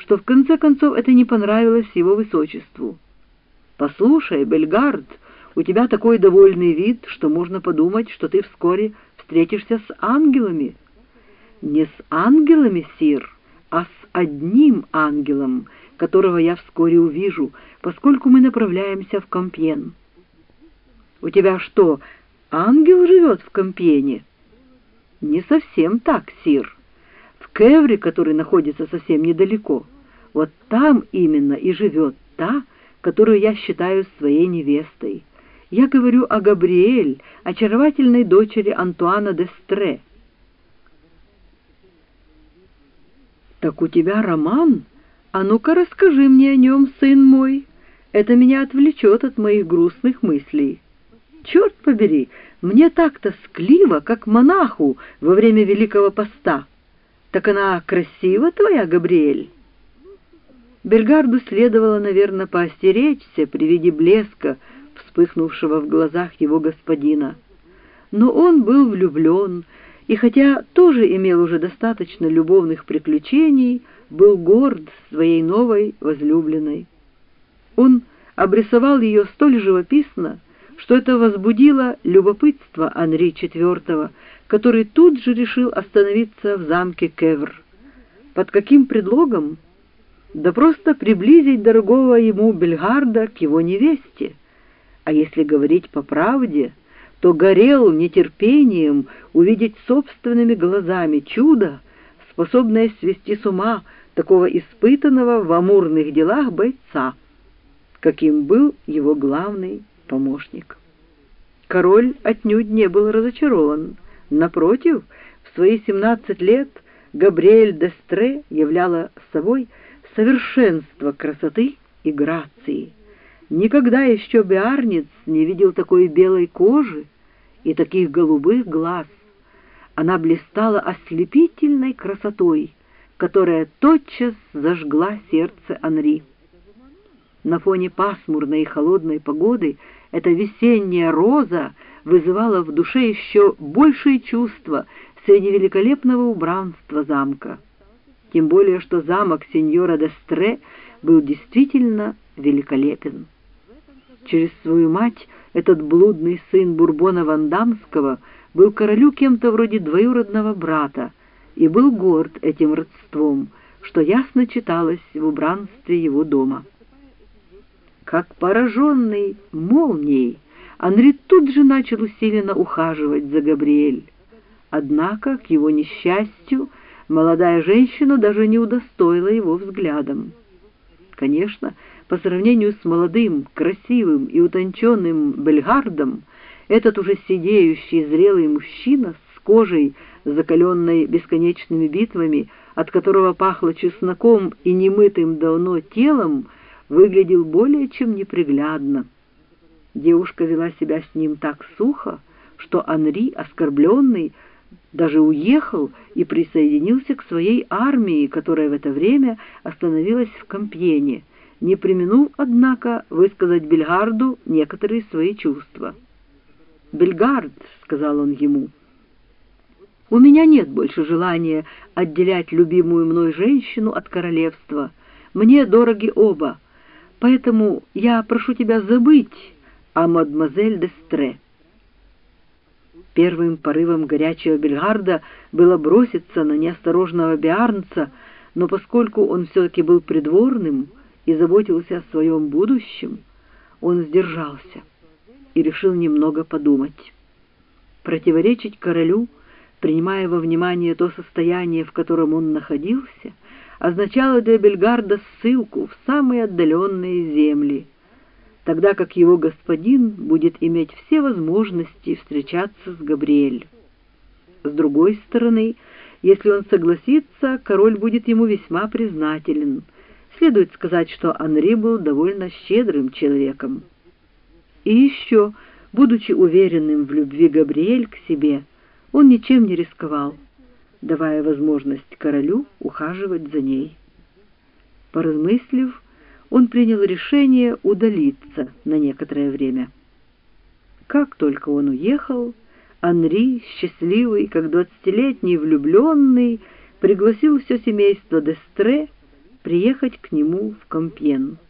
что в конце концов это не понравилось его высочеству. «Послушай, Бельгард, у тебя такой довольный вид, что можно подумать, что ты вскоре встретишься с ангелами». «Не с ангелами, сир, а с одним ангелом, которого я вскоре увижу, поскольку мы направляемся в Компьен». «У тебя что, ангел живет в Компьене?» «Не совсем так, сир. В Кевре, который находится совсем недалеко, вот там именно и живет та, которую я считаю своей невестой. Я говорю о Габриэль, очаровательной дочери Антуана д'Эстре». «Так у тебя роман? А ну-ка расскажи мне о нем, сын мой. Это меня отвлечет от моих грустных мыслей. Черт побери, мне так тоскливо, как монаху во время Великого Поста. Так она красива, твоя Габриэль?» Бельгарду следовало, наверное, поостеречься при виде блеска, вспыхнувшего в глазах его господина. Но он был влюблен, и хотя тоже имел уже достаточно любовных приключений, был горд своей новой возлюбленной. Он обрисовал ее столь живописно, что это возбудило любопытство Анри IV, который тут же решил остановиться в замке Кевр. Под каким предлогом? Да просто приблизить дорогого ему Бельгарда к его невесте. А если говорить по правде, то горел нетерпением увидеть собственными глазами чудо, способное свести с ума такого испытанного в амурных делах бойца, каким был его главный помощник. Король отнюдь не был разочарован. Напротив, в свои 17 лет Габриэль д'Эстре являла собой совершенство красоты и грации. Никогда еще Беарнец не видел такой белой кожи и таких голубых глаз. Она блистала ослепительной красотой, которая тотчас зажгла сердце Анри. На фоне пасмурной и холодной погоды эта весенняя роза вызывала в душе еще большие чувства среди великолепного убранства замка. Тем более, что замок сеньора д'Эстре был действительно великолепен. Через свою мать этот блудный сын Бурбона Вандамского был королю кем-то вроде двоюродного брата и был горд этим родством, что ясно читалось в убранстве его дома. Как пораженный молнией, Анри тут же начал усиленно ухаживать за Габриэль. Однако, к его несчастью, молодая женщина даже не удостоила его взглядом. Конечно, по сравнению с молодым, красивым и утонченным Бельгардом, этот уже сидеющий зрелый мужчина с кожей, закаленной бесконечными битвами, от которого пахло чесноком и немытым давно телом, выглядел более чем неприглядно. Девушка вела себя с ним так сухо, что Анри, оскорбленный, даже уехал и присоединился к своей армии, которая в это время остановилась в Компьене, не преминув, однако, высказать Бельгарду некоторые свои чувства. «Бельгард», — сказал он ему, — «у меня нет больше желания отделять любимую мной женщину от королевства. Мне дороги оба, поэтому я прошу тебя забыть о мадемуазель д'Эстре». Первым порывом горячего Бельгарда было броситься на неосторожного Беарнца, но поскольку он все-таки был придворным и заботился о своем будущем, он сдержался и решил немного подумать. Противоречить королю, принимая во внимание то состояние, в котором он находился, означало для Бельгарда ссылку в самые отдаленные земли, тогда как его господин будет иметь все возможности встречаться с Габриэль. С другой стороны, если он согласится, король будет ему весьма признателен. Следует сказать, что Анри был довольно щедрым человеком. И еще, будучи уверенным в любви Габриэль к себе, он ничем не рисковал, давая возможность королю ухаживать за ней. Поразмыслив, он принял решение удалиться на некоторое время. Как только он уехал, Анри, счастливый, как 20-летний влюбленный, пригласил все семейство д'Эстре приехать к нему в Компьен.